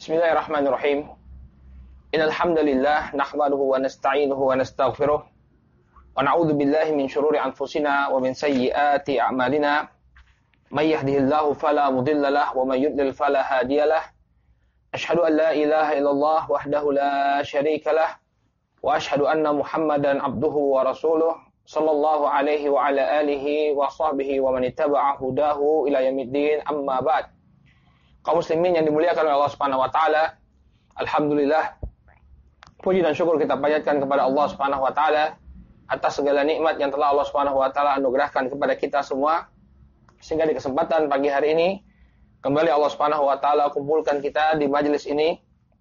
Bismillahirrahmanirrahim. Innal hamdalillah nahmaduhu wa nasta'inuhu wa nastaghfiruh wa na'udzu billahi min shururi anfusina wa min sayyiati a'malina. May yahdihillahu fala mudilla lahu wa may yudlil fala hadiyalah. Asyhadu an la ilaha illallah wahdahu la syarika lah wa asyhadu anna Muhammadan abduhu wa rasuluh sallallahu alaihi wa ala alihi wa sahbihi wa man ittaba'a hudahu ila yaumiddin, amma ba'd. Kaum muslimin yang dimuliakan oleh Allah Subhanahu wa taala, alhamdulillah, puji dan syukur kita panjatkan kepada Allah Subhanahu wa taala atas segala nikmat yang telah Allah Subhanahu wa taala anugerahkan kepada kita semua, sehingga di kesempatan pagi hari ini kembali Allah Subhanahu wa taala kumpulkan kita di majelis ini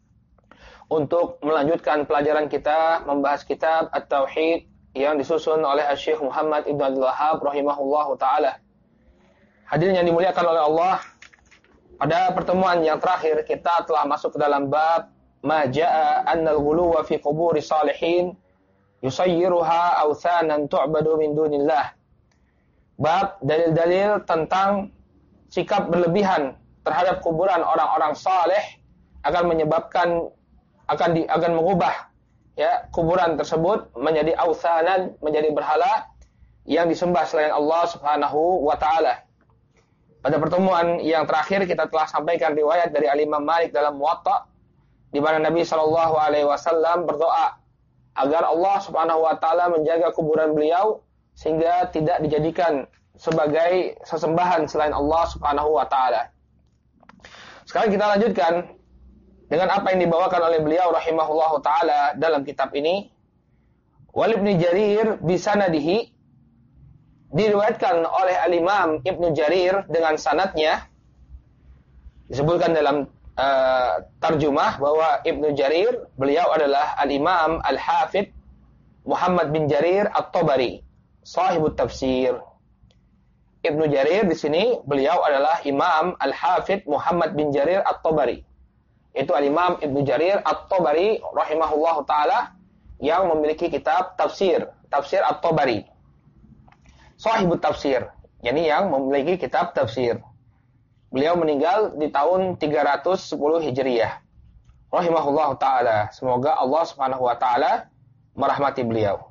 untuk melanjutkan pelajaran kita membahas kitab At-Tauhid yang disusun oleh Syekh Muhammad Ibn Abdul Wahhab rahimahullahu taala. Hadirin yang dimuliakan oleh Allah, pada pertemuan yang terakhir kita telah masuk ke dalam bab ma jaa annal ghuluwa fi quburi salihin yusayyiruha awthanan tu'badu min dunillah. Bab dalil-dalil tentang sikap berlebihan terhadap kuburan orang-orang saleh akan menyebabkan akan mengubah kuburan tersebut menjadi awthanan, menjadi berhala yang disembah selain Allah Subhanahu wa taala. Pada pertemuan yang terakhir kita telah sampaikan riwayat dari Al-Imam Malik dalam Muwatta, di mana Nabi Shallallahu Alaihi Wasallam berdoa agar Allah Subhanahu Wa Taala menjaga kuburan beliau sehingga tidak dijadikan sebagai sesembahan selain Allah Subhanahu Wa Taala. Sekarang kita lanjutkan dengan apa yang dibawakan oleh beliau rahimahullahu taala dalam kitab ini. Wal Ibnu Jarir bisanadihi, diriwayatkan oleh Al-Imam Ibnu Jarir dengan sanadnya, disebutkan dalam tarjumah bahwa Ibnu Jarir beliau adalah Al-Imam Al-Hafidh Muhammad bin Jarir At-Tabari, sahibut tafsir. Ibnu Jarir di sini beliau adalah Imam Al-Hafidh Muhammad bin Jarir At-Tabari. Itu Al-Imam Ibnu Jarir At-Tabari rahimahullahu taala yang memiliki kitab tafsir At-Tabari. Sahibut tafsir, yakni yang memiliki kitab tafsir. Beliau meninggal di tahun 310 Hijriah. Rahimahullah ta'ala. Semoga Allah Subhanahu wa ta'ala merahmati beliau.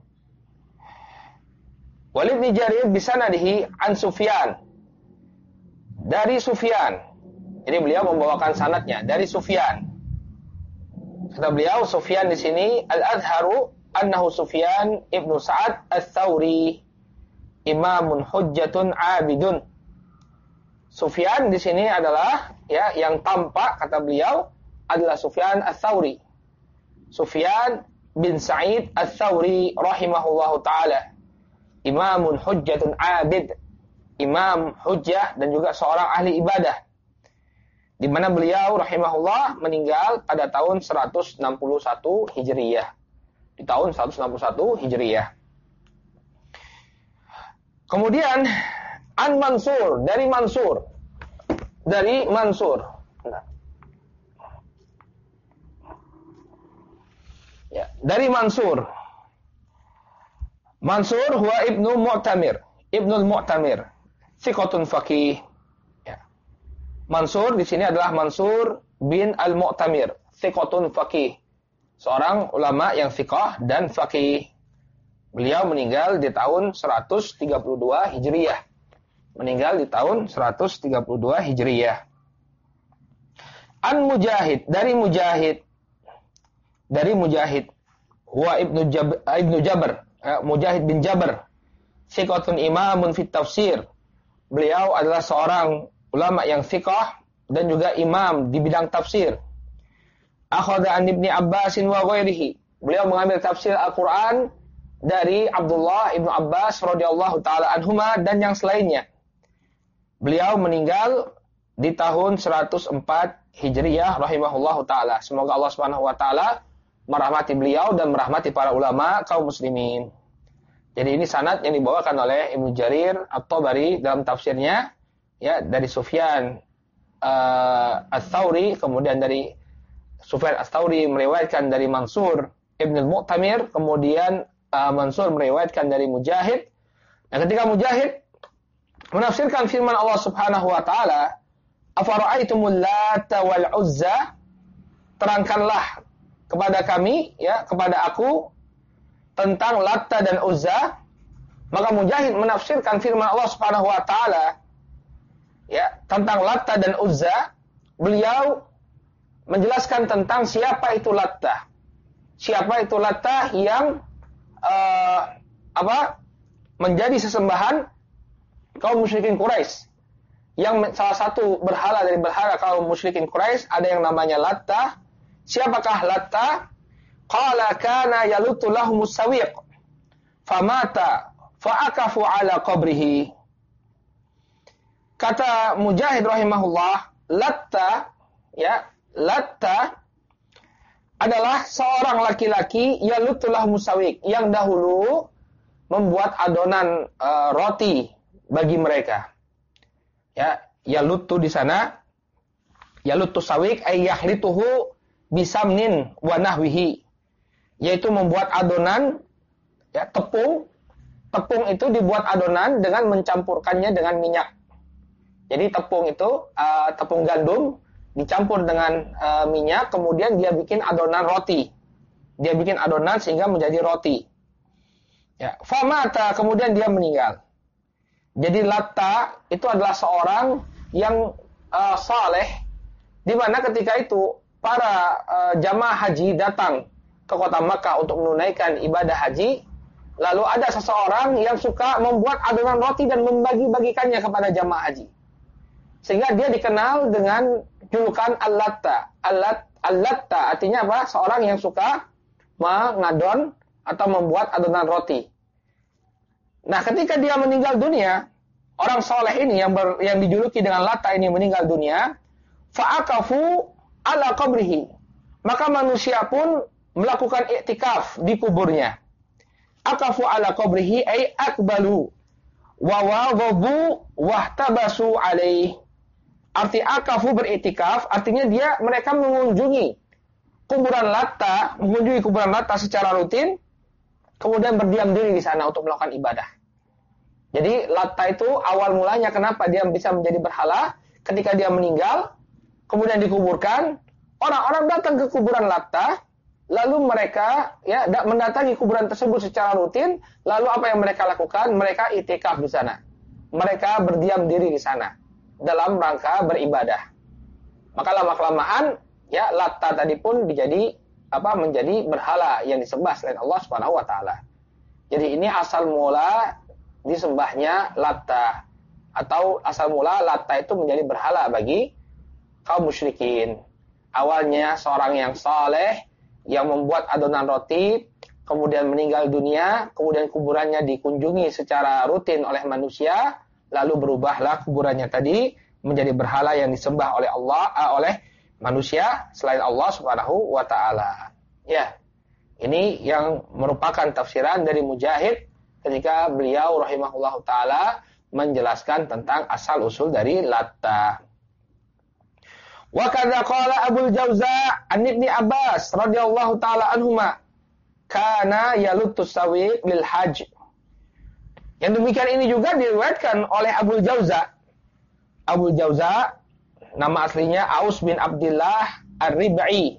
Walid bin Jarir bisanadihi an Sufyan. Dari Sufyan. Jadi beliau membawakan sanadnya dari Sufyan. Kata beliau, Sufyan di sini al-adharu annahu Sufyan ibnu Sa'ad al-Thawri, imamun hujjatun abidun. Sufyan di sini adalah yang tampak, kata beliau, adalah Sufyan Ats-Tsauri. Sufyan bin Sa'id Ats-Tsauri rahimahullahu taala. Imamun hujjatun abid. Imam hujjah dan juga seorang ahli ibadah. Di mana beliau rahimahullah meninggal pada tahun 161 Hijriah. Di tahun 161 Hijriah. Kemudian an Mansur, dari Mansur. Dari Mansur. Mansur huwa ibnu Mu'tamir, thiqatun faqih. Mansur di sini adalah Mansur bin Al-Mu'tamir, thiqatun faqih. Seorang ulama yang thiqah dan faqih. Beliau meninggal di tahun 132 Hijriah. An Mujahid, dari Mujahid. Huwa Ibnu Jabr, Mujahid bin Jabr. Thiqatun imamun fit tafsir. Beliau adalah seorang ulama yang thiqah dan juga imam di bidang tafsir. Akhadha an Ibni Abbasin wa ghairihi. Beliau mengambil tafsir Al-Qur'an dari Abdullah Ibnu Abbas radhiyallahu taala anhuma dan yang selainnya. Beliau meninggal di tahun 104 Hijriah rahimahullahu taala. Semoga Allah Subhanahu wa taala merahmati beliau dan merahmati para ulama kaum muslimin. Jadi ini sanad yang dibawakan oleh Ibnu Jarir At-Tabari dalam tafsirnya, dari Sufyan Ats-Tsauri, kemudian dari Sufyan Ats-Tsauri meriwayatkan dari Mansur Ibn Al-Mu'tamir, kemudian Mansur meriwayatkan dari Mujahid. Dan ketika Mujahid menafsirkan firman Allah Subhanahu wa taala, "Afara'aitumul Lata wal Uzza?" terangkanlah kepada kami, ya, kepada aku tentang Latta dan Uzza. Maka Mujahid menafsirkan firman Allah Subhanahu wa taala, ya, tentang Latta dan Uzza. Beliau menjelaskan tentang siapa itu Latta. Siapa itu Latta yang menjadi sesembahan kaum musyrikin Quraisy. Yang salah satu berhala dari berhala kaum musyrikin Quraisy ada yang namanya Latta. Siapakah Latta? Qala kana yalutu lahumus sawiq famata fa'akafu ala qabrihi. Kata Mujahid rahimahullah, Latta, ya, Latta adalah seorang laki-laki yalutu lahumus sawiq yang dahulu membuat adonan roti bagi mereka. Ya, yalutu di sana, yalutu sawiq ay yahlituhu bisamnin wa nahwihi, yaitu membuat adonan, ya, tepung. Tepung itu dibuat adonan dengan mencampurkannya dengan minyak. Jadi tepung itu tepung gandum dicampur dengan minyak, kemudian dia bikin adonan roti. Dia bikin adonan sehingga menjadi roti. Ya, famata, kemudian dia meninggal. Jadi Latta itu adalah seorang yang saleh, di mana ketika itu para jamaah haji datang ke kota Makkah untuk menunaikan ibadah haji, lalu ada seseorang yang suka membuat adonan roti dan membagi-bagikannya kepada jamaah haji. Sehingga dia dikenal dengan julukan Al-Latta. Al-Latta artinya apa? Seorang yang suka mengadon atau membuat adonan roti. Nah, ketika dia meninggal dunia, orang soleh ini yang dijuluki dengan Latta ini meninggal dunia, fa'akafu ala qabrihi. Maka manusia pun melakukan iktikaf di kuburnya. Akafu ala qabrihi ay akbalu wa wadhabu wahtabasu alaih. Arti akafu beriktikaf artinya mereka mengunjungi kuburan Latta, secara rutin, kemudian berdiam diri di sana untuk melakukan ibadah. Jadi Latta itu awal mulanya kenapa dia bisa menjadi berhala, ketika dia meninggal, kemudian dikuburkan, orang-orang datang ke kuburan Latta, lalu mereka, ya, mendatangi kuburan tersebut secara rutin, lalu apa yang mereka lakukan? Mereka iktikaf di sana. Mereka berdiam diri di sana dalam rangka beribadah. Maka lama-kelamaan, ya, Latta tadi pun menjadi berhala yang disembah selain Allah Subhanahu wa taala. Jadi ini asal mula disembahnya Latta, atau asal mula Latta itu menjadi berhala bagi kaum musyrikin. Awalnya seorang yang saleh yang membuat adonan roti, kemudian meninggal dunia, kemudian kuburannya dikunjungi secara rutin oleh manusia, lalu berubahlah kuburannya tadi menjadi berhala yang disembah oleh oleh manusia selain Allah Subhanahu wa taala. Ya. Ini yang merupakan tafsiran dari Mujahid ketika beliau rahimahullahu taala menjelaskan tentang asal usul dari Latta. Wa kadza qala Abul Jauza an Ibnu Abbas radhiyallahu taala anhuma kana yalutus sawiq lil hajj. Yang demikian ini juga diriwayatkan oleh Abul Jauza. Abul Jauza nama aslinya Aus bin Abdullah Ar-Rib'i.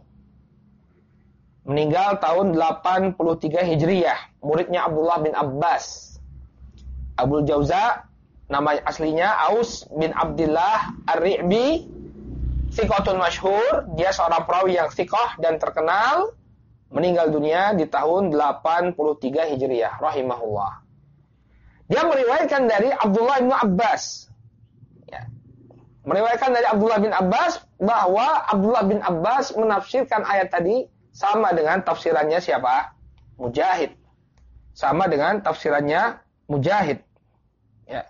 Meninggal tahun 83 Hijriyah, muridnya Abdullah bin Abbas. Abul Jauza nama aslinya Aus bin Abdullah Ar-Rib'i. Thiqatun masyhur, dia seorang perawi yang thiqah dan terkenal, meninggal dunia di tahun 83 Hijriyah rahimahullah. Dia meriwayatkan dari Abdullah bin Abbas. Ya. Meriwayatkan dari Abdullah bin Abbas bahwa Abdullah bin Abbas menafsirkan ayat tadi sama dengan tafsirannya siapa? Mujahid. Sama dengan tafsirannya Mujahid. Ya.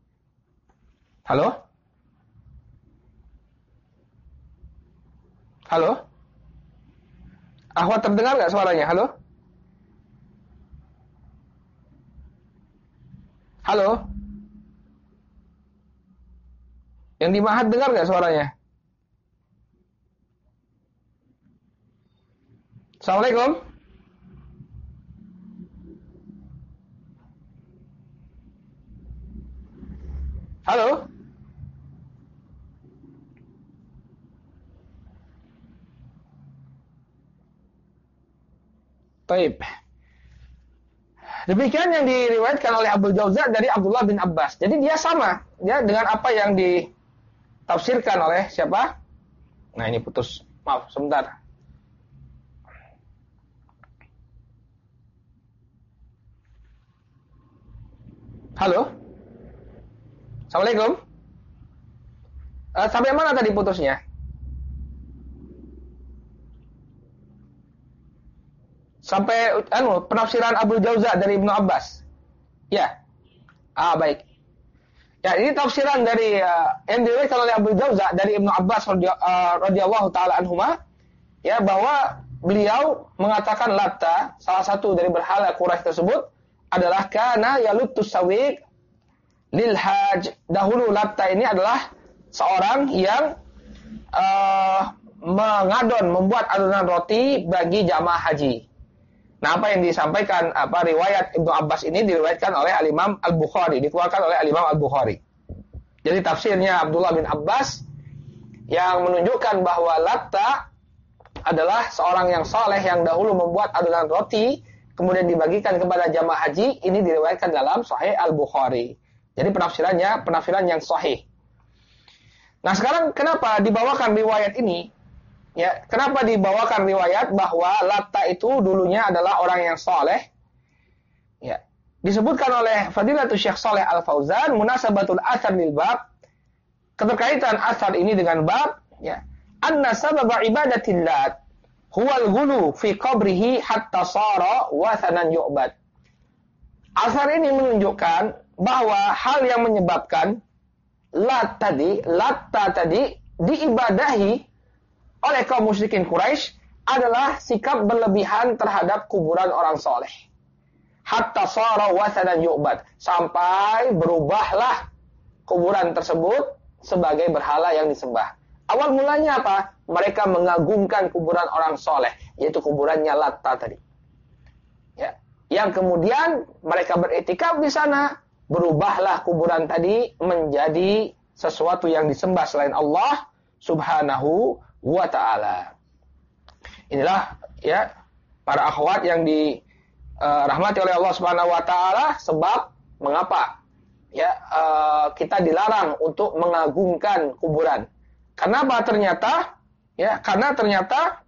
Halo? Halo? Ahwat terdengar nggak suaranya? Halo? Halo? Yang di Mahat dengar nggak suaranya? Assalamualaikum. Halo? Taib. Demikian yang diriwayatkan oleh Abu Jauza dari Abdullah bin Abbas. Jadi dia sama ya dengan apa yang ditafsirkan oleh siapa? Nah, ini putus. Maaf, sebentar. Halo? Assalamualaikum? Sampai mana tadi putusnya? Sampai penafsiran Abu Jauza dari Ibnu Abbas. Ya. Baik. Ya, ini tafsiran dari yang diriwayatkan oleh Abu Jauza dari Ibnu Abbas radhiyallahu taala anhuma, ya, bahwa beliau mengatakan Latta, salah satu dari berhala Quraisy tersebut adalah kana yalutus sawiq lil haj. Dahulu Latta ini adalah seorang yang membuat adonan roti bagi jamaah haji. Nah, apa yang disampaikan riwayat Ibnu Abbas ini diriwayatkan oleh Al-Imam Al-Bukhari, dikeluarkan oleh Al-Imam Al-Bukhari. Jadi tafsirnya Abdullah bin Abbas yang menunjukkan bahwa Latta adalah seorang yang saleh yang dahulu membuat adonan roti kemudian dibagikan kepada jamaah haji, ini diriwayatkan dalam Sahih Al-Bukhari. Jadi penafsiran yang sahih. Nah, sekarang kenapa dibawakan riwayat ini? Ya, kenapa dibawakan riwayat bahwa Latta itu dulunya adalah orang yang soleh? Ya, disebutkan oleh Fadilatul Syekh Shalih Al-Fauzan, munasabatul athar lil bab, keterkaitan asar ini dengan bab, ya, anna sababa ibadatil Lat huwal ghulu fi qabrihi hatta sara wathanan yu'bad. Asar ini menunjukkan bahwa hal yang menyebabkan Latta tadi diibadahi oleh kaum musyrikin Quraisy adalah sikap berlebihan terhadap kuburan orang soleh. Hatta sara wathanan yu'bad, sampai berubahlah kuburan tersebut sebagai berhala yang disembah. Awal mulanya apa? Mereka mengagungkan kuburan orang soleh, yaitu kuburannya Latta tadi. Ya. Yang kemudian mereka beriktikaf di sana, berubahlah kuburan tadi menjadi sesuatu yang disembah selain Allah Subhanahu wa ta'ala. Inilah ya para akhwat yang dirahmati oleh Allah Subhanahu wa ta'ala, sebab mengapa ya kita dilarang untuk mengagungkan kuburan. Kenapa ternyata? Ya, karena ternyata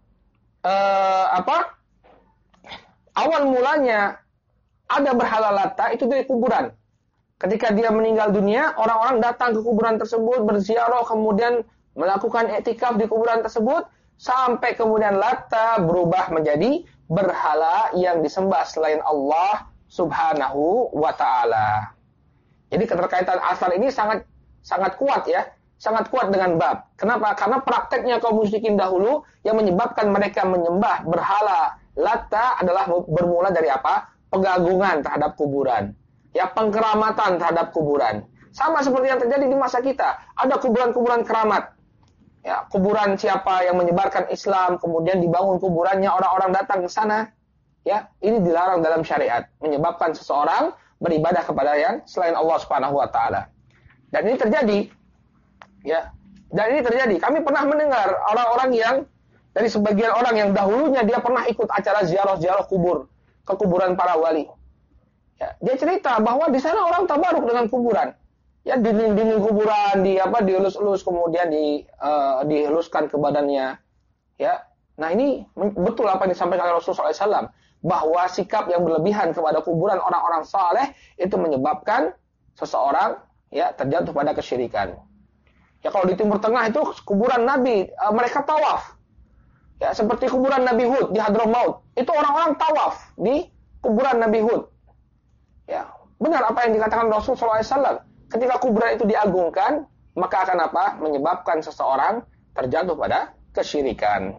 awal mulanya ada berhala Latta itu dari kuburan. Ketika dia meninggal dunia, orang-orang datang ke kuburan tersebut berziarah, kemudian melakukan iktikaf di kuburan tersebut, sampai kemudian Latta berubah menjadi berhala yang disembah selain Allah Subhanahu wa ta'ala. Jadi keterkaitan asar ini sangat kuat ya, sangat kuat dengan bab. Kenapa? Karena prakteknya kaum musyrikin dahulu yang menyebabkan mereka menyembah berhala Latta adalah bermula dari apa? Pengagungan terhadap kuburan. Ya, pengkeramatan terhadap kuburan. Sama seperti yang terjadi di masa kita. Ada kuburan-kuburan keramat. Ya, kuburan siapa yang menyebarkan Islam, kemudian dibangun kuburannya, orang-orang datang ke sana. Ya, ini dilarang dalam syariat, menyebabkan seseorang beribadah kepada yang selain Allah Subhanahu wa taala. Dan ini terjadi. Ya. Dan ini terjadi. Kami pernah mendengar orang-orang yang dari sebagian orang yang dahulunya dia pernah ikut acara ziarah-ziarah kubur, ke kuburan para wali. Ya, dia cerita bahwa di sana orang tabaruk dengan kuburan. Ya, dinding-dinding kuburan dielus-elus, kemudian diheluskan ke badannya. Ya. Nah, ini betul apa yang disampaikan oleh Rasulullah SAW, bahwa sikap yang berlebihan kepada kuburan orang-orang saleh itu menyebabkan seseorang ya terjatuh pada kesyirikan. Ya, kalau di Timur Tengah itu kuburan Nabi, mereka tawaf. Ya, seperti kuburan Nabi Hud di Hadramaut. Itu orang-orang tawaf di kuburan Nabi Hud. Ya, benar apa yang dikatakan Rasulullah SAW. Ketika kuburan itu diagungkan, maka akan apa? Menyebabkan seseorang terjatuh pada kesyirikan.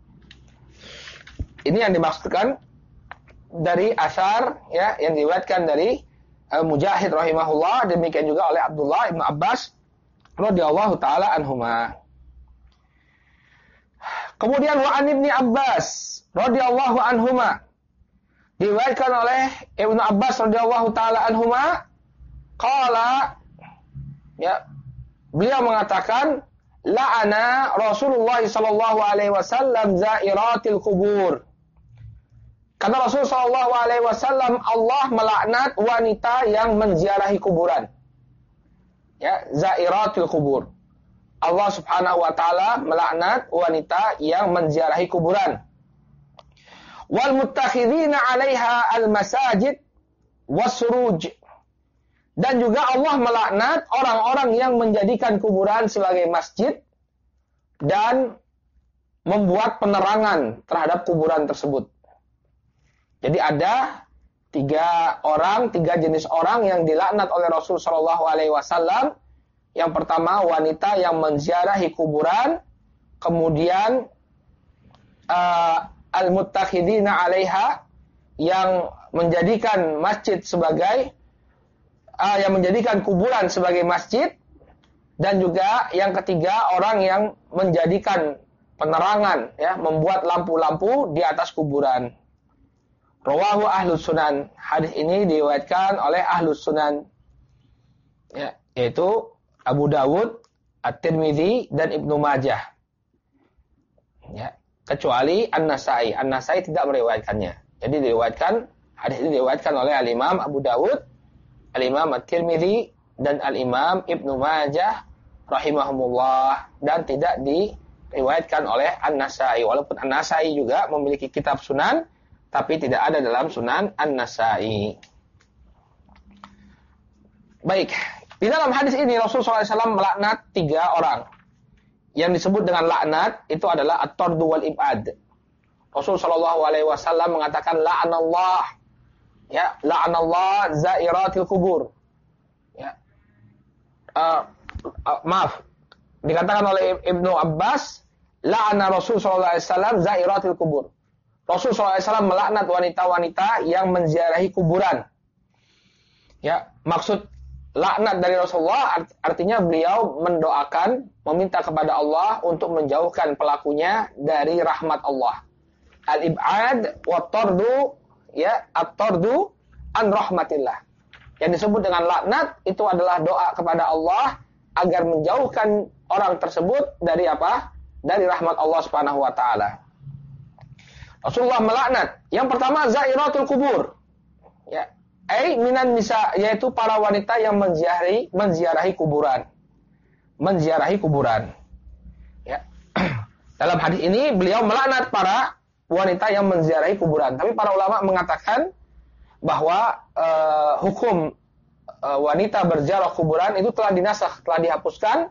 Ini yang dimaksudkan dari asar ya yang diriwayatkan dari Mujahid rahimahullah, demikian juga oleh Abdullah bin Abbas radhiyallahu taala anhuma. Kemudian wa an Ibnu Abbas radhiyallahu anhuma, diriwayatkan oleh Ibnu Abbas radhiyallahu taala anhuma, qala, ya, beliau mengatakan, la'ana Rasulullah sallallahu alaihi wasallam zairatil kubur. Kata Rasul Shallallahu Alaihi Wasallam, Allah melaknat wanita yang menziarahi kuburan. Ya, zairatul kubur. Allah Subhanahu Wa Taala melaknat wanita yang menziarahi kuburan. Wal muttakhidina 'alaiha al masajid wasruj. Dan juga Allah melaknat orang-orang yang menjadikan kuburan sebagai masjid dan membuat penerangan terhadap kuburan tersebut. Jadi ada tiga jenis orang yang dilaknat oleh Rasul Shallallahu Alaihi Wasallam. Yang pertama, wanita yang menziarahi kuburan, kemudian al-muttakhidina 'alaiha, yang menjadikan masjid sebagai yang menjadikan kuburan sebagai masjid, dan juga yang ketiga, orang yang menjadikan penerangan, ya, membuat lampu-lampu di atas kuburan. Rawahu Ahlus Sunan. Hadis ini diriwayatkan oleh Ahlus Sunan, ya, yaitu Abu Dawud, At-Tirmidzi, dan Ibnu Majah. Ya, kecuali An-Nasai. An-Nasai tidak meriwayatkannya. Jadi hadis ini diriwayatkan oleh Al-Imam Abu Dawud, Al-Imam At-Tirmidzi, dan Al-Imam Ibnu Majah rahimahumullah, dan tidak diriwayatkan oleh An-Nasai. Walaupun An-Nasai juga memiliki kitab sunan, tapi tidak ada dalam Sunan An-Nasai. Baik, di dalam hadis ini Rasulullah SAW melaknat 3 orang. Yang disebut dengan laknat itu adalah at-tardu wal ibad. Rasulullah SAW mengatakan la'anallah, ya, la'anallah zairatil kubur. Ya. Maaf, dikatakan oleh Ibnu Abbas, la'ana Rasulullah SAW zairatil kubur. Rasulullah SAW melaknat wanita-wanita yang menziarahi kuburan. Ya, maksud laknat dari Rasulullah artinya beliau mendoakan, meminta kepada Allah untuk menjauhkan pelakunya dari rahmat Allah. Al-ib'ad wa tardu, ya, at-tardu an rahmatillah. Yang disebut dengan laknat itu adalah doa kepada Allah agar menjauhkan orang tersebut dari apa? Dari rahmat Allah Subhanahu wa taala. Rasulullah melaknat. Yang pertama, zairatul kubur. Ya, minan nisa, yaitu para wanita yang menziarahi kuburan. Menziarahi kuburan. Ya. Dalam hadis ini beliau melaknat para wanita yang menziarahi kuburan. Tapi para ulama mengatakan bahwa hukum wanita berziarah kuburan itu telah dinasakh, telah dihapuskan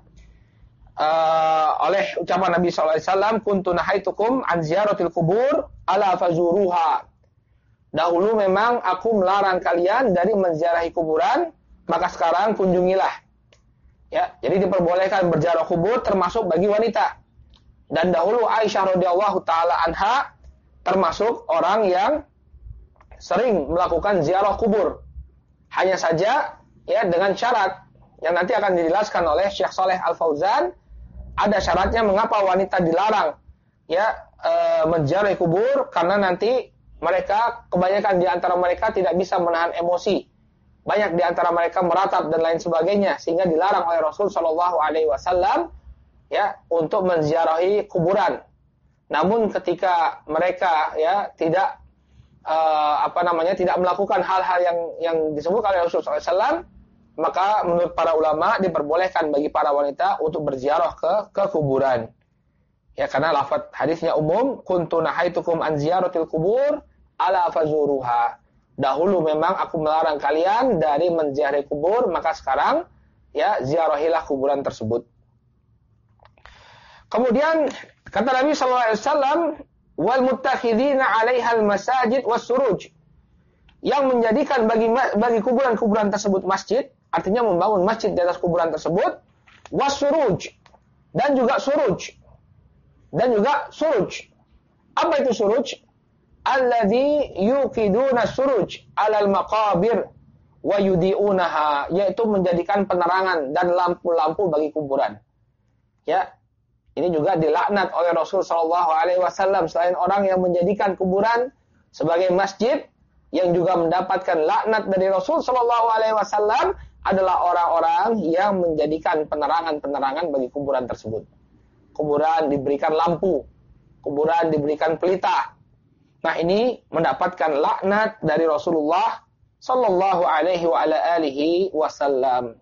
oleh ucapan Nabi SAW, kuntu nahaitukum an ziyaratil kubur ala fazuruha. Dahulu memang aku melarang kalian dari menziarahi kuburan, maka sekarang kunjungilah. Ya, jadi diperbolehkan berziarah kubur termasuk bagi wanita. Dan dahulu Aisyah radhiyallahu taala anha termasuk orang yang sering melakukan ziarah kubur. Hanya saja, ya, dengan syarat yang nanti akan dijelaskan oleh Syekh Shalih Al Fauzan. Ada syaratnya mengapa wanita dilarang, ya, menziarahi kubur, karena nanti mereka, kebanyakan di antara mereka tidak bisa menahan emosi. Banyak di antara mereka meratap dan lain sebagainya, sehingga dilarang oleh Rasul Shallallahu Alaihi Wasallam, ya, untuk menziarahi kuburan. Namun ketika mereka, ya, tidak tidak melakukan hal-hal yang disebutkan oleh Rasul SAW, maka menurut para ulama diperbolehkan bagi para wanita untuk berziarah ke kuburan. Ya, karena lafaz hadisnya umum, kuntu nahaitukum an ziyaratil kubur ala fazuruha. Dahulu memang aku melarang kalian dari menziarahi kubur, maka sekarang, ya, ziarahilah kuburan tersebut. Kemudian kata Nabi sallallahu alaihi wasallam, wal muttakhidina 'alaiha al masajid was-suruj. Yang menjadikan bagi kuburan-kuburan tersebut masjid, artinya membangun masjid di atas kuburan tersebut, was-suruj, dan juga suruj. Apa itu suruj? Alladzi yuqiduna suruj 'alal maqabir wa yudiunaha, yaitu menjadikan penerangan dan lampu-lampu bagi kuburan. Ya, ini juga dilaknat oleh Rasul sallallahu alaihi wasallam. Selain orang yang menjadikan kuburan sebagai masjid, yang juga mendapatkan laknat dari Rasul sallallahu alaihi wasallam adalah orang-orang yang menjadikan penerangan-penerangan bagi kuburan tersebut. Kuburan diberikan lampu, kuburan diberikan pelita. Nah, ini mendapatkan laknat dari Rasulullah sallallahu alaihi wa ala alihi wasallam.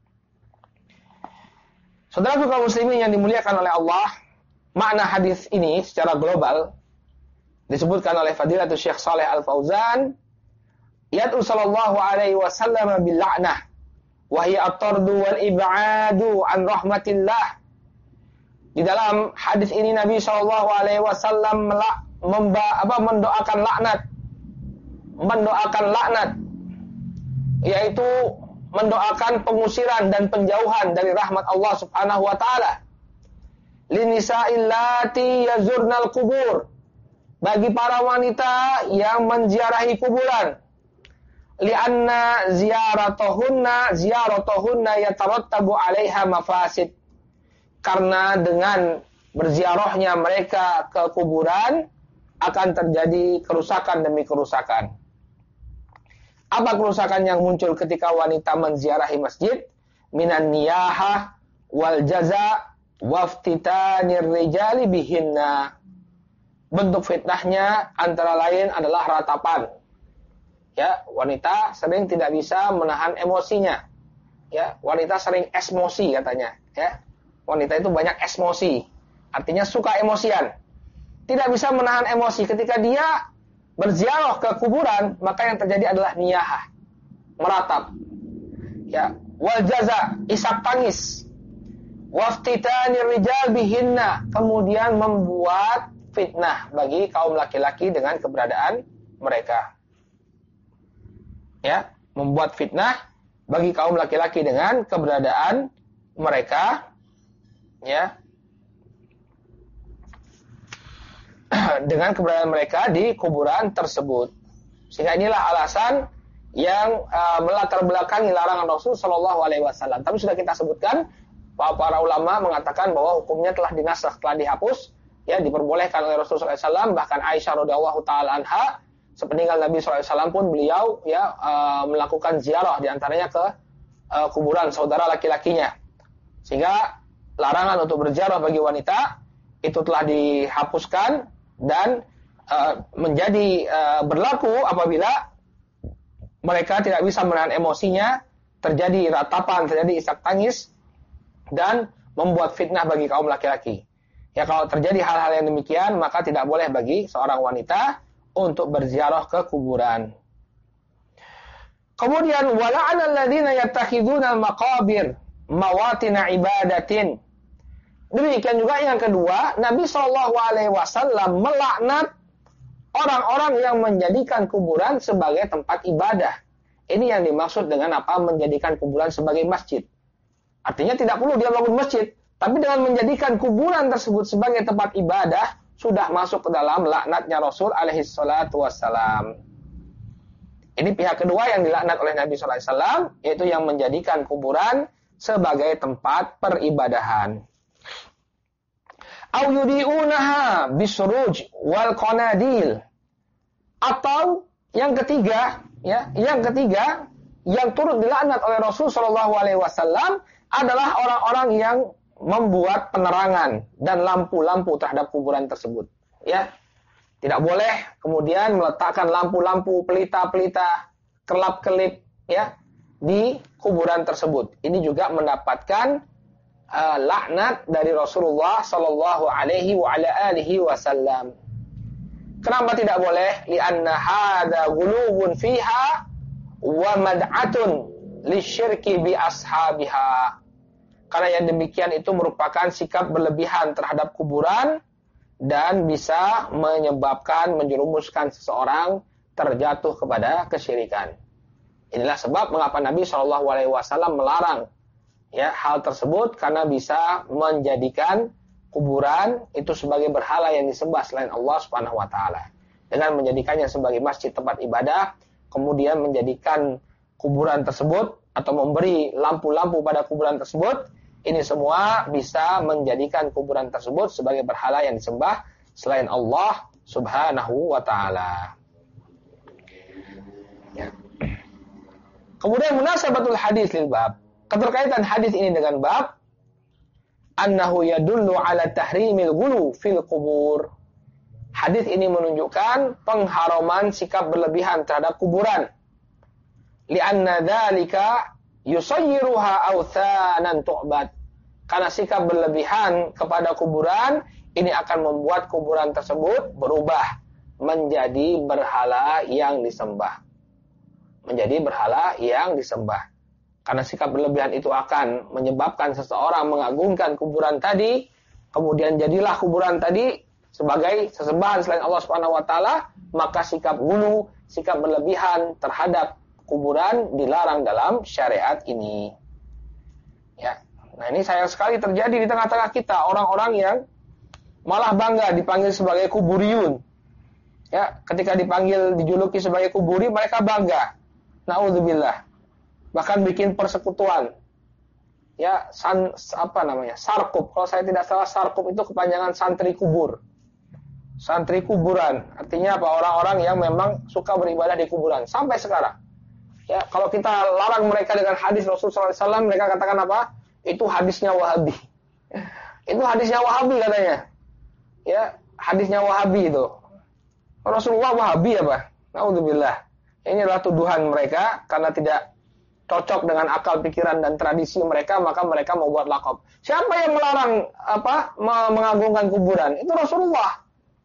Saudara kaum muslimin yang dimuliakan oleh Allah, makna hadis ini secara global disebutkan oleh Fadilatul Syekh Shalih Al-Fauzan, yad'u sallallahu alaihi wasallam bil la'nah wa hiya at-tardu wal ib'adu an rahmatillah. Di dalam hadis ini Nabi sallallahu alaihi wasallam mendoakan laknat, yaitu mendoakan pengusiran dan penjauhan dari rahmat Allah Subhanahu wa taala. Linisa'illati yazurnal kubur, bagi para wanita yang menziarahi kuburan. Lianna ziyaratuhunna yatarattabu 'alaiha mafasid. Karena dengan berziarahnya mereka ke kuburan akan terjadi kerusakan demi kerusakan. Apa kerusakan yang muncul ketika wanita menziarahi masjid? Minan niyahah wal jaza waftitanir rijali bihinna. Bentuk fitnahnya antara lain adalah ratapan. Ya, wanita sering tidak bisa menahan emosinya. Ya, wanita sering esmosi katanya, ya. Wanita itu banyak esmosi, artinya suka emosian. Tidak bisa menahan emosi ketika dia berziarah ke kuburan, maka yang terjadi adalah niyahah, meratap. Ya, wal jaza, isak tangis. Waftitanir rijal bihinna, kemudian membuat fitnah bagi kaum laki-laki dengan keberadaan mereka. Ya, membuat fitnah bagi kaum laki-laki dengan keberadaan mereka, ya, dengan keberadaan mereka di kuburan tersebut. Sehingga inilah alasan yang melatar belakangi larangan Rasul Shallallahu Alaihi Wasallam. Tapi sudah kita sebutkan bahwa para ulama mengatakan bahwa hukumnya telah dinasakh, telah dihapus, ya, diperbolehkan oleh Rasul Sallallahu Alaihi Wasallam. Bahkan Aisyah radhiyallahu taala anha, sepeninggal Nabi Sallallahu Alaihi Wasallam pun beliau, ya, melakukan ziarah diantaranya ke kuburan saudara laki-lakinya. Sehingga larangan untuk berziarah bagi wanita itu telah dihapuskan dan menjadi berlaku apabila mereka tidak bisa menahan emosinya, terjadi ratapan, terjadi isak tangis, dan membuat fitnah bagi kaum laki-laki. Ya, kalau terjadi hal-hal yang demikian, maka tidak boleh bagi seorang wanita untuk berziarah ke kuburan. Kemudian wala'ana alladziina yattakhiduna al-maqabir mawatina ibadatin. Demikian juga yang kedua, Nabi Shallallahu Alaihi Wasallam melaknat orang-orang yang menjadikan kuburan sebagai tempat ibadah. Ini yang dimaksud dengan apa? Menjadikan kuburan sebagai masjid. Artinya tidak perlu dia bangun masjid, tapi dengan menjadikan kuburan tersebut sebagai tempat ibadah sudah masuk ke dalam laknatnya Rasul alaihi salatu wassalam. Ini pihak kedua yang dilaknat oleh Nabi sallallahu alaihi wasallam, yaitu yang menjadikan kuburan sebagai tempat peribadahan. Au yudiunaha bisuruj wal qanadil. Atau yang ketiga, ya, yang turut dilaknat oleh Rasul sallallahu alaihi wasallam adalah orang-orang yang membuat penerangan dan lampu-lampu terhadap kuburan tersebut. Ya, tidak boleh kemudian meletakkan lampu-lampu, pelita-pelita, kelap-kelip, ya, di kuburan tersebut. Ini juga mendapatkan laknat dari Rasulullah sallallahu alaihi wa ala alihi wasallam. Kenapa tidak boleh? Li'anna hadza ghuluwun fiha wa mad'atun lisyirki bi ashabiha. Karena yang demikian itu merupakan sikap berlebihan terhadap kuburan dan bisa menyebabkan, menjerumuskan seseorang terjatuh kepada kesyirikan. Inilah sebab mengapa Nabi Shallallahu Alaihi Wasallam melarang, ya, hal tersebut, karena bisa menjadikan kuburan itu sebagai berhala yang disembah selain Allah Subhanahu Wa Taala. Dengan menjadikannya sebagai masjid tempat ibadah, kemudian menjadikan kuburan tersebut atau memberi lampu-lampu pada kuburan tersebut, ini semua bisa menjadikan kuburan tersebut sebagai berhala yang disembah selain Allah Subhanahu wa taala. Ya. Kemudian munasabatul hadis lil bab. Keterkaitan hadis ini dengan bab, annahu yadullu ala tahrimil ghulu fil qubur. Hadis ini menunjukkan pengharaman sikap berlebihan terhadap kuburan. Li'anna dzalika yusayyiruha awthanan tu'bad. Karena sikap berlebihan kepada kuburan ini akan membuat kuburan tersebut berubah menjadi berhala yang disembah. Menjadi berhala yang disembah. Karena sikap berlebihan itu akan menyebabkan seseorang mengagungkan kuburan tadi, kemudian jadilah kuburan tadi sebagai sesembahan selain Allah Subhanahu wa taala, maka sikap ghulu, sikap berlebihan terhadap kuburan dilarang dalam syariat ini. Ya. Nah, ini sayang sekali terjadi di tengah-tengah kita, orang-orang yang malah bangga dipanggil sebagai kuburiyun. Ya, ketika dipanggil dijuluki sebagai kuburi, mereka bangga. Nauzubillah. Bahkan bikin persekutuan. Ya, sarkup. Kalau saya tidak salah, sarkup itu kepanjangan santri kubur. Santri kuburan. Artinya apa? Orang-orang yang memang suka beribadah di kuburan. Sampai sekarang. Ya, kalau kita larang mereka dengan hadis Rasulullah SAW, mereka katakan apa? Itu hadisnya Wahabi. Itu hadisnya Wahabi katanya. Ya, hadisnya Wahabi itu. Rasulullah Wahabi apa? Naudzubillah. Ini adalah tuduhan mereka karena tidak cocok dengan akal pikiran dan tradisi mereka, maka mereka membuat lakop. Siapa yang melarang mengagungkan kuburan? Itu Rasulullah.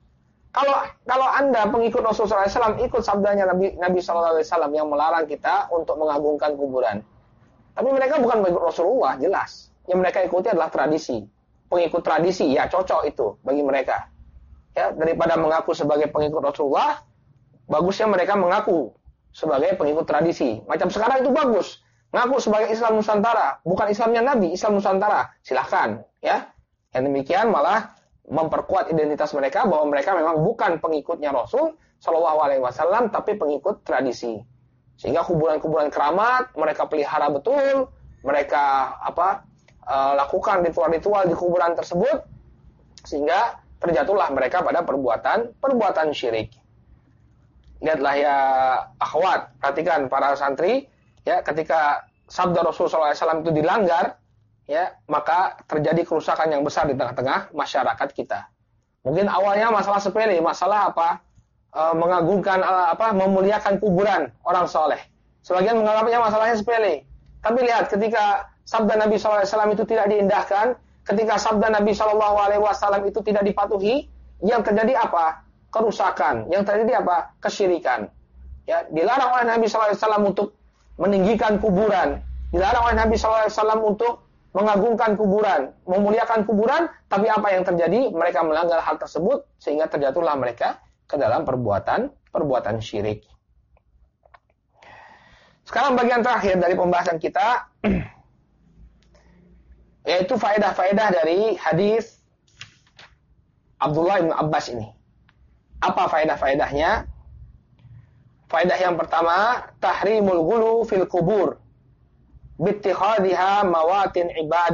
Kalau Anda pengikut Rasulullah SAW, ikut sabdanya Nabi SAW yang melarang kita untuk mengagungkan kuburan. Tapi mereka bukan pengikut Rasulullah, jelas. Yang mereka ikuti adalah tradisi. Pengikut tradisi, ya cocok itu bagi mereka. Ya, daripada mengaku sebagai pengikut Rasulullah, bagusnya mereka mengaku sebagai pengikut tradisi. Macam sekarang itu bagus. Ngaku sebagai Islam Nusantara, bukan Islamnya Nabi, Islam Nusantara. Silahkan, ya. Yang demikian malah memperkuat identitas mereka bahwa mereka memang bukan pengikutnya Rasul Shallallahu Alaihi Wasallam, tapi pengikut tradisi. Sehingga kuburan-kuburan keramat mereka pelihara betul, mereka lakukan ritual-ritual di kuburan tersebut, sehingga terjatuhlah mereka pada perbuatan syirik. Lihatlah ya akhwat, perhatikan para santri, ya ketika sabda Rasulullah SAW itu dilanggar, ya maka terjadi kerusakan yang besar di tengah-tengah masyarakat kita. Mungkin awalnya masalah sepele, masalah mengagungkan memuliakan kuburan orang soleh. Sebagian menganggapnya masalahnya sepele. Tapi lihat ketika sabda Nabi SAW itu tidak diindahkan, ketika sabda Nabi SAW itu tidak dipatuhi, yang terjadi apa? Kerusakan. Yang terjadi apa? Kesyirikan. Ya, dilarang oleh Nabi SAW untuk meninggikan kuburan. Dilarang oleh Nabi SAW untuk mengagungkan kuburan, memuliakan kuburan, tapi apa yang terjadi? Mereka melanggar hal tersebut sehingga terjatuhlah mereka ke dalam perbuatan syirik. Sekarang bagian terakhir dari pembahasan kita yaitu faedah-faedah dari hadis Abdullah bin Abbas ini. Apa faedah-faedahnya? Faedah yang pertama, tahrimul ghulu fil kubur bittikhadhiha mawatin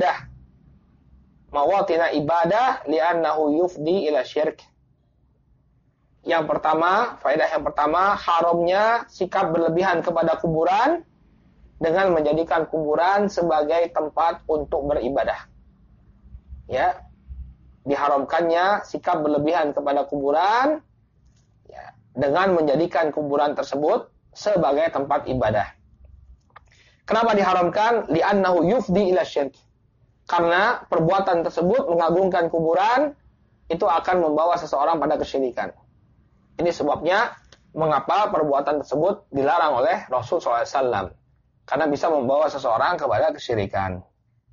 ibadah li'annahu yufdi ila syirk. Yang pertama, faedah yang pertama, haramnya sikap berlebihan kepada kuburan dengan menjadikan kuburan sebagai tempat untuk beribadah. Ya, diharamkannya sikap berlebihan kepada kuburan ya, dengan menjadikan kuburan tersebut sebagai tempat ibadah. Kenapa diharamkan? Li'annahu yufdi ila syirk. Karena perbuatan tersebut mengagungkan kuburan itu akan membawa seseorang pada kesyirikan. Ini sebabnya mengapa perbuatan tersebut dilarang oleh Rasul SAW. Karena bisa membawa seseorang kepada kesyirikan.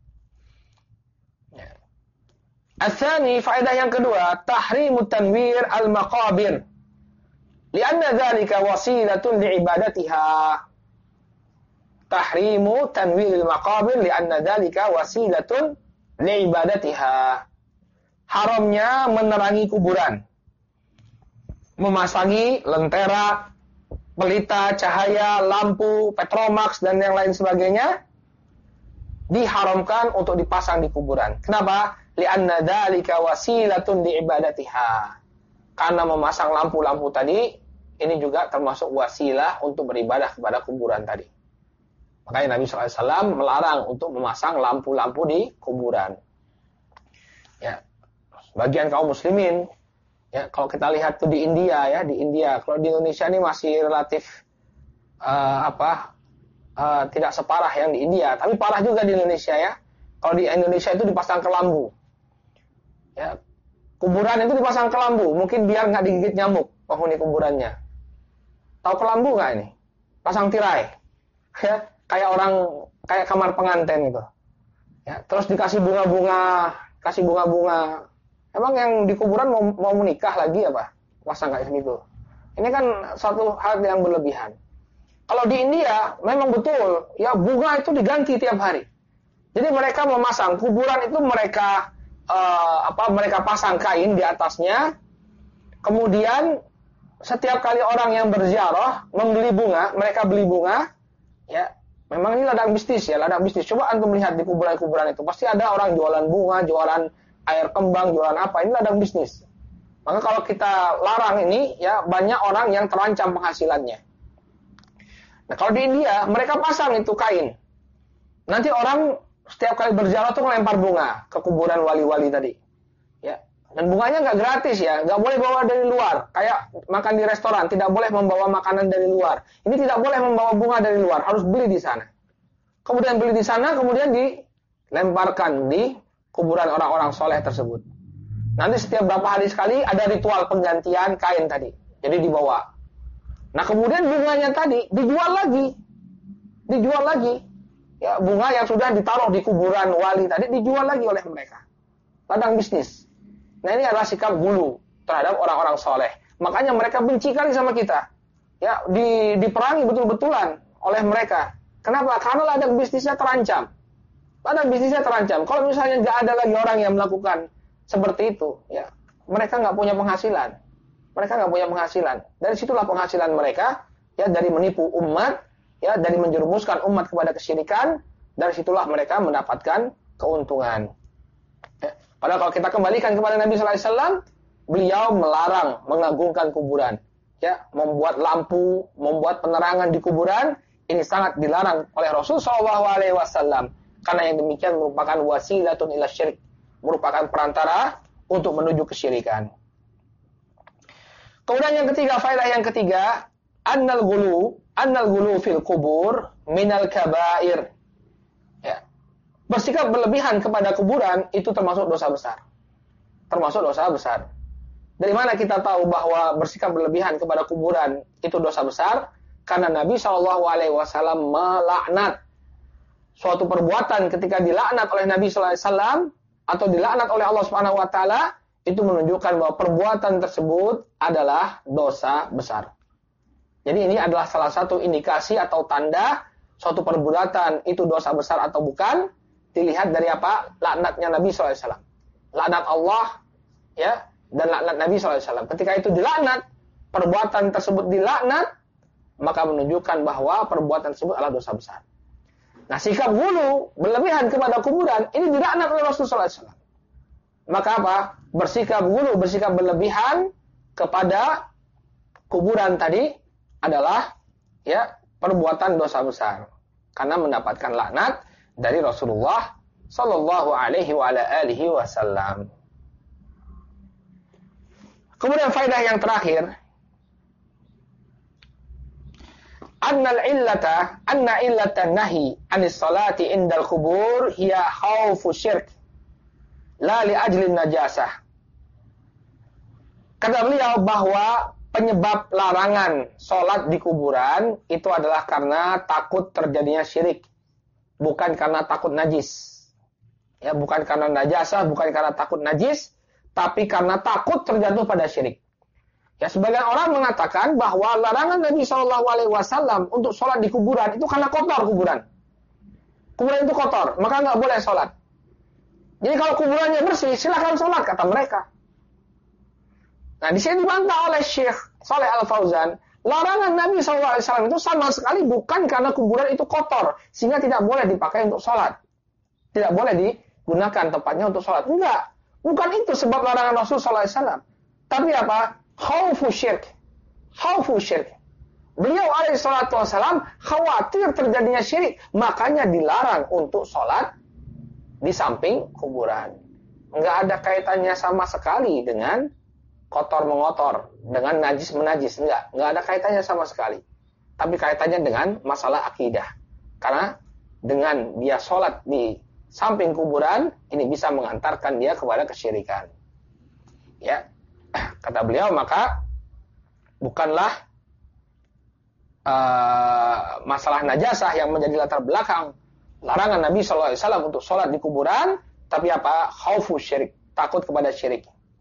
Ya. Ats-tsani, faedah yang kedua, tahrimut tanwir al-maqabir. Lianna dzalika wasilatun li'ibadatiha. Tahrimu tanwiril maqabir lianna dzalika wasilatun li'ibadatiha. Haramnya menerangi kuburan. Memasangi lentera, pelita, cahaya, lampu, petromax dan yang lain sebagainya diharamkan untuk dipasang di kuburan. Kenapa? Lianna dzalika wasilatun li'ibadatiha. Karena memasang lampu-lampu tadi ini juga termasuk wasilah untuk beribadah kepada kuburan tadi. Makanya Nabi SAW melarang untuk memasang lampu-lampu di kuburan. Ya, bagian kaum muslimin Ya, kalau kita lihat tuh di India ya, di India. Kalau di Indonesia ini masih relatif tidak separah yang di India, tapi parah juga di Indonesia ya. Kalau di Indonesia itu dipasang kelambu. Ya, kuburan itu dipasang kelambu, mungkin biar nggak digigit nyamuk penghuni kuburannya. Tahu kelambu nggak ini? Pasang tirai, ya, kayak kamar pengantin itu. Ya, terus dikasih bunga-bunga, kasih bunga-bunga. Emang yang di kuburan mau menikah lagi apa? Pasang kayak gitu. Ini kan satu hal yang berlebihan. Kalau di India memang betul, ya bunga itu diganti tiap hari. Jadi mereka memasang kuburan itu mereka mereka pasang kain di atasnya. Kemudian setiap kali orang yang berziarah membeli bunga, mereka beli bunga, ya. Memang ini ladang bisnis ya, ladang bisnis. Coba antum lihat di kuburan-kuburan itu, pasti ada orang jualan bunga, jualan air kembang, jualan apa. Ini ladang bisnis. Maka kalau kita larang ini, ya banyak orang yang terancam penghasilannya. Nah, kalau di India, mereka pasang itu kain. Nanti orang setiap kali berziarah tuh melempar bunga ke kuburan wali-wali tadi. Ya. Dan bunganya nggak gratis ya, nggak boleh bawa dari luar. Kayak makan di restoran, tidak boleh membawa makanan dari luar. Ini tidak boleh membawa bunga dari luar, harus beli di sana. Kemudian beli di sana, kemudian dilemparkan di kuburan orang-orang soleh tersebut. Nanti setiap berapa hari sekali ada ritual penggantian kain tadi. Jadi dibawa. Nah kemudian bunganya tadi dijual lagi, ya bunga yang sudah ditaruh di kuburan wali tadi dijual lagi oleh mereka, ladang bisnis. Nah ini adalah sikap gulu terhadap orang-orang soleh. Makanya mereka benci kali sama kita, ya diperangi betul-betulan oleh mereka. Kenapa? Karena ladang bisnisnya terancam. Kalau misalnya nggak ada lagi orang yang melakukan seperti itu, ya mereka nggak punya penghasilan. Dari situlah penghasilan mereka, ya dari menipu umat, ya dari menjerumuskan umat kepada kesyirikan. Dari situlah mereka mendapatkan keuntungan. Ya. Padahal kalau kita kembalikan kepada Nabi Sallallahu Alaihi Wasallam, beliau melarang mengagungkan kuburan, ya membuat lampu, membuat penerangan di kuburan. Ini sangat dilarang oleh Rasul Sallallahu Alaihi Wasallam. Karena yang demikian merupakan wasilatun ila syirik, merupakan perantara untuk menuju kesyirikan. Kemudian faedah yang ketiga, annal gulu fil kubur minal kabair. Ya. Bersikap berlebihan kepada kuburan itu termasuk dosa besar. Dari mana kita tahu bahwa bersikap berlebihan kepada kuburan itu dosa besar? Karena Nabi SAW melaknat suatu perbuatan ketika dilaknat oleh Nabi SAW atau dilaknat oleh Allah Subhanahu Wa Taala. Itu menunjukkan bahwa perbuatan tersebut adalah dosa besar. Jadi ini adalah salah satu indikasi atau tanda suatu perbuatan itu dosa besar atau bukan, dilihat dari apa? Laknatnya Nabi SAW. Laknat Allah, ya, dan laknat Nabi SAW. Ketika itu dilaknat, perbuatan tersebut dilaknat, maka menunjukkan bahwa perbuatan tersebut adalah dosa besar. Nah, sikap gulu berlebihan kepada kuburan ini dilaknat oleh Rasulullah SAW. Maka apa? Bersikap berlebihan kepada kuburan tadi adalah, ya, perbuatan dosa besar karena mendapatkan laknat dari Rasulullah sallallahu alaihi wasallam. Kemudian faedah yang terakhir, anna illatan nahi anis salati indal kubur hiya khaufu syirk la li ajlin najasah. Kata beliau bahwa penyebab larangan sholat di kuburan itu adalah karena takut terjadinya syirik, bukan karena takut najis. Ya, bukan karena najasah, bukan karena takut najis, tapi karena takut terjatuh pada syirik. Ya, sebagian orang mengatakan bahwa larangan Nabi SAW untuk sholat di kuburan itu karena kotor kuburan. Kuburan itu kotor, maka nggak boleh sholat. Jadi kalau kuburannya bersih, silakan sholat, kata mereka. Nah, di sini dibantah oleh Syekh Shalih Al-Fauzan, larangan Nabi SAW itu sama sekali bukan karena kuburan itu kotor, sehingga tidak boleh dipakai untuk sholat. Tidak boleh digunakan tempatnya untuk sholat. Enggak, bukan itu sebab larangan Rasul SAW. Tapi apa? Khaufu syirk. Beliau alaihi salatu wassalam khawatir terjadinya syirik, makanya dilarang untuk sholat di samping kuburan. Enggak ada kaitannya sama sekali dengan kotor mengotor, dengan najis menajis, enggak ada kaitannya sama sekali. Tapi kaitannya dengan masalah akidah. Karena dengan dia sholat di samping kuburan, ini bisa mengantarkan dia kepada kesyirikan. Ya, kata beliau, maka bukanlah masalah najasah yang menjadi latar belakang larangan Nabi SAW untuk sholat di kuburan, tapi apa? Khaufu syirik, takut kepada syirik.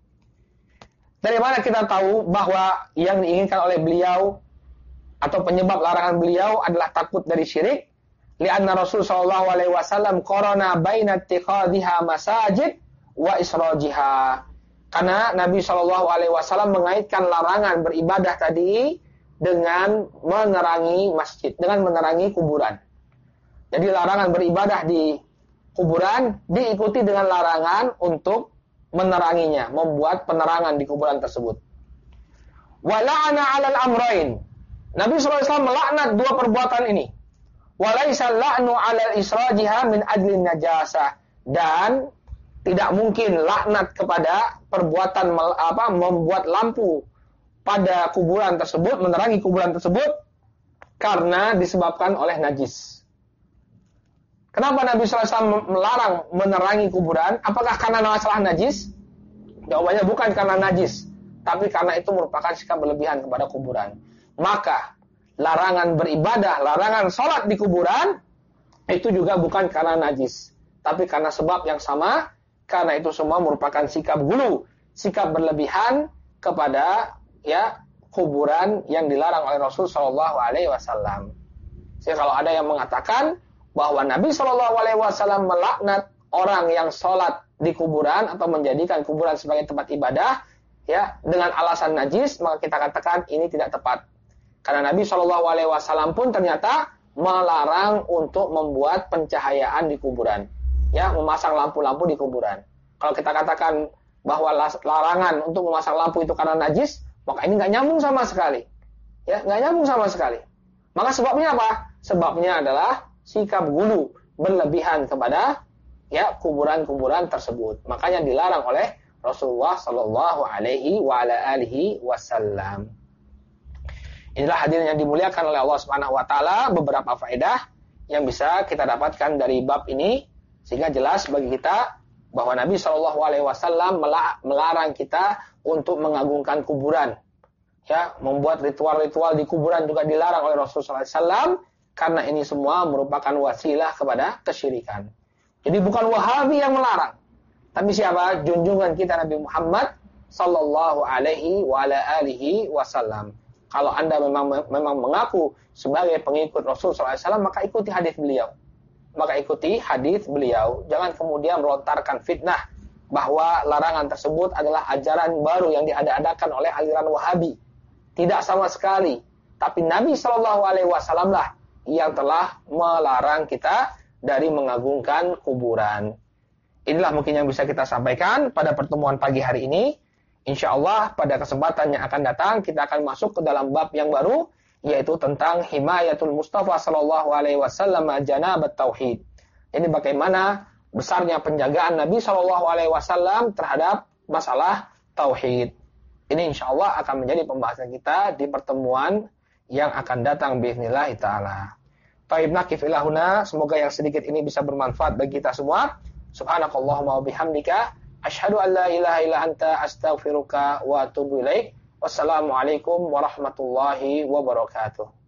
Dari mana kita tahu bahwa yang diinginkan oleh beliau atau penyebab larangan beliau adalah takut dari syirik? Lianna Rasul sallallahu alaihi wasallam qarana baina ittikhadhiha masajid wa israjiha. Karena Nabi sallallahu alaihi wasallam mengaitkan larangan beribadah tadi dengan menerangi masjid, dengan menerangi kuburan. Jadi larangan beribadah di kuburan diikuti dengan larangan untuk meneranginya, membuat penerangan di kuburan tersebut. Wa la'ana 'alal amrayn. Nabi sallallahu alaihi wasallam melaknat dua perbuatan ini. Walaisa la'nu 'alal israjiha min ajli najasah, dan tidak mungkin laknat kepada perbuatan membuat lampu pada kuburan tersebut, menerangi kuburan tersebut karena disebabkan oleh najis. Kenapa Nabi SAW melarang menerangi kuburan? Apakah karena masalah najis? Jawabannya bukan karena najis, tapi karena itu merupakan sikap berlebihan kepada kuburan. Maka larangan beribadah, larangan sholat di kuburan itu juga bukan karena najis, tapi karena sebab yang sama, karena itu semua merupakan sikap gulu, sikap berlebihan kepada kuburan yang dilarang oleh Rasul Shallallahu Alaihi Wasallam. Jadi kalau ada yang mengatakan bahwa Nabi Shallallahu Alaihi Wasallam melaknat orang yang sholat di kuburan atau menjadikan kuburan sebagai tempat ibadah, dengan alasan najis, maka kita katakan ini tidak tepat. Karena Nabi Shallallahu Alaihi Wasallam pun ternyata melarang untuk membuat pencahayaan di kuburan, memasang lampu-lampu di kuburan. Kalau kita katakan bahwa larangan untuk memasang lampu itu karena najis, maka ini nggak nyambung sama sekali, nggak nyambung sama sekali. Maka sebabnya apa? Sebabnya adalah sikap gulu berlebihan kepada kuburan-kuburan tersebut. Makanya dilarang oleh Rasulullah Shallallahu Alaihi Wasallam. Inilah hadirin yang dimuliakan oleh Allah Subhanahu Wa Taala, beberapa faedah yang bisa kita dapatkan dari bab ini, sehingga jelas bagi kita bahwa Nabi Shallallahu Alaihi Wasallam melarang kita untuk mengagungkan kuburan, membuat ritual-ritual di kuburan juga dilarang oleh Rasulullah SAW, karena ini semua merupakan wasilah kepada kesyirikan. Jadi bukan Wahabi yang melarang, tapi siapa? Junjungan kita Nabi Muhammad Sallallahu Alaihi Wasallam. Kalau Anda memang mengaku sebagai pengikut Rasul SAW, maka ikuti hadis beliau. Jangan kemudian melontarkan fitnah bahwa larangan tersebut adalah ajaran baru yang diada-adakan oleh aliran Wahabi. Tidak sama sekali. Tapi Nabi Shallallahu Alaihi Wasallam lah yang telah melarang kita dari mengagungkan kuburan. Inilah mungkin yang bisa kita sampaikan pada pertemuan pagi hari ini. Insya Allah pada kesempatan yang akan datang kita akan masuk ke dalam bab yang baru, yaitu tentang himayatul Mustafa Sallallahu Alaihi Wasallam janabat tauhid. Ini bagaimana besarnya penjagaan Nabi Sallallahu Alaihi Wasallam terhadap masalah tauhid. Ini insya Allah akan menjadi pembahasan kita di pertemuan yang akan datang biiznillah ta'ala. Taib nakif ilahuna, semoga yang sedikit ini bisa bermanfaat bagi kita semua. Subhanakallahumma wa bihamdika asyhadu an la ilaha illa anta astaghfiruka wa atubu ilaik. Wassalamualaikum warahmatullahi wabarakatuh.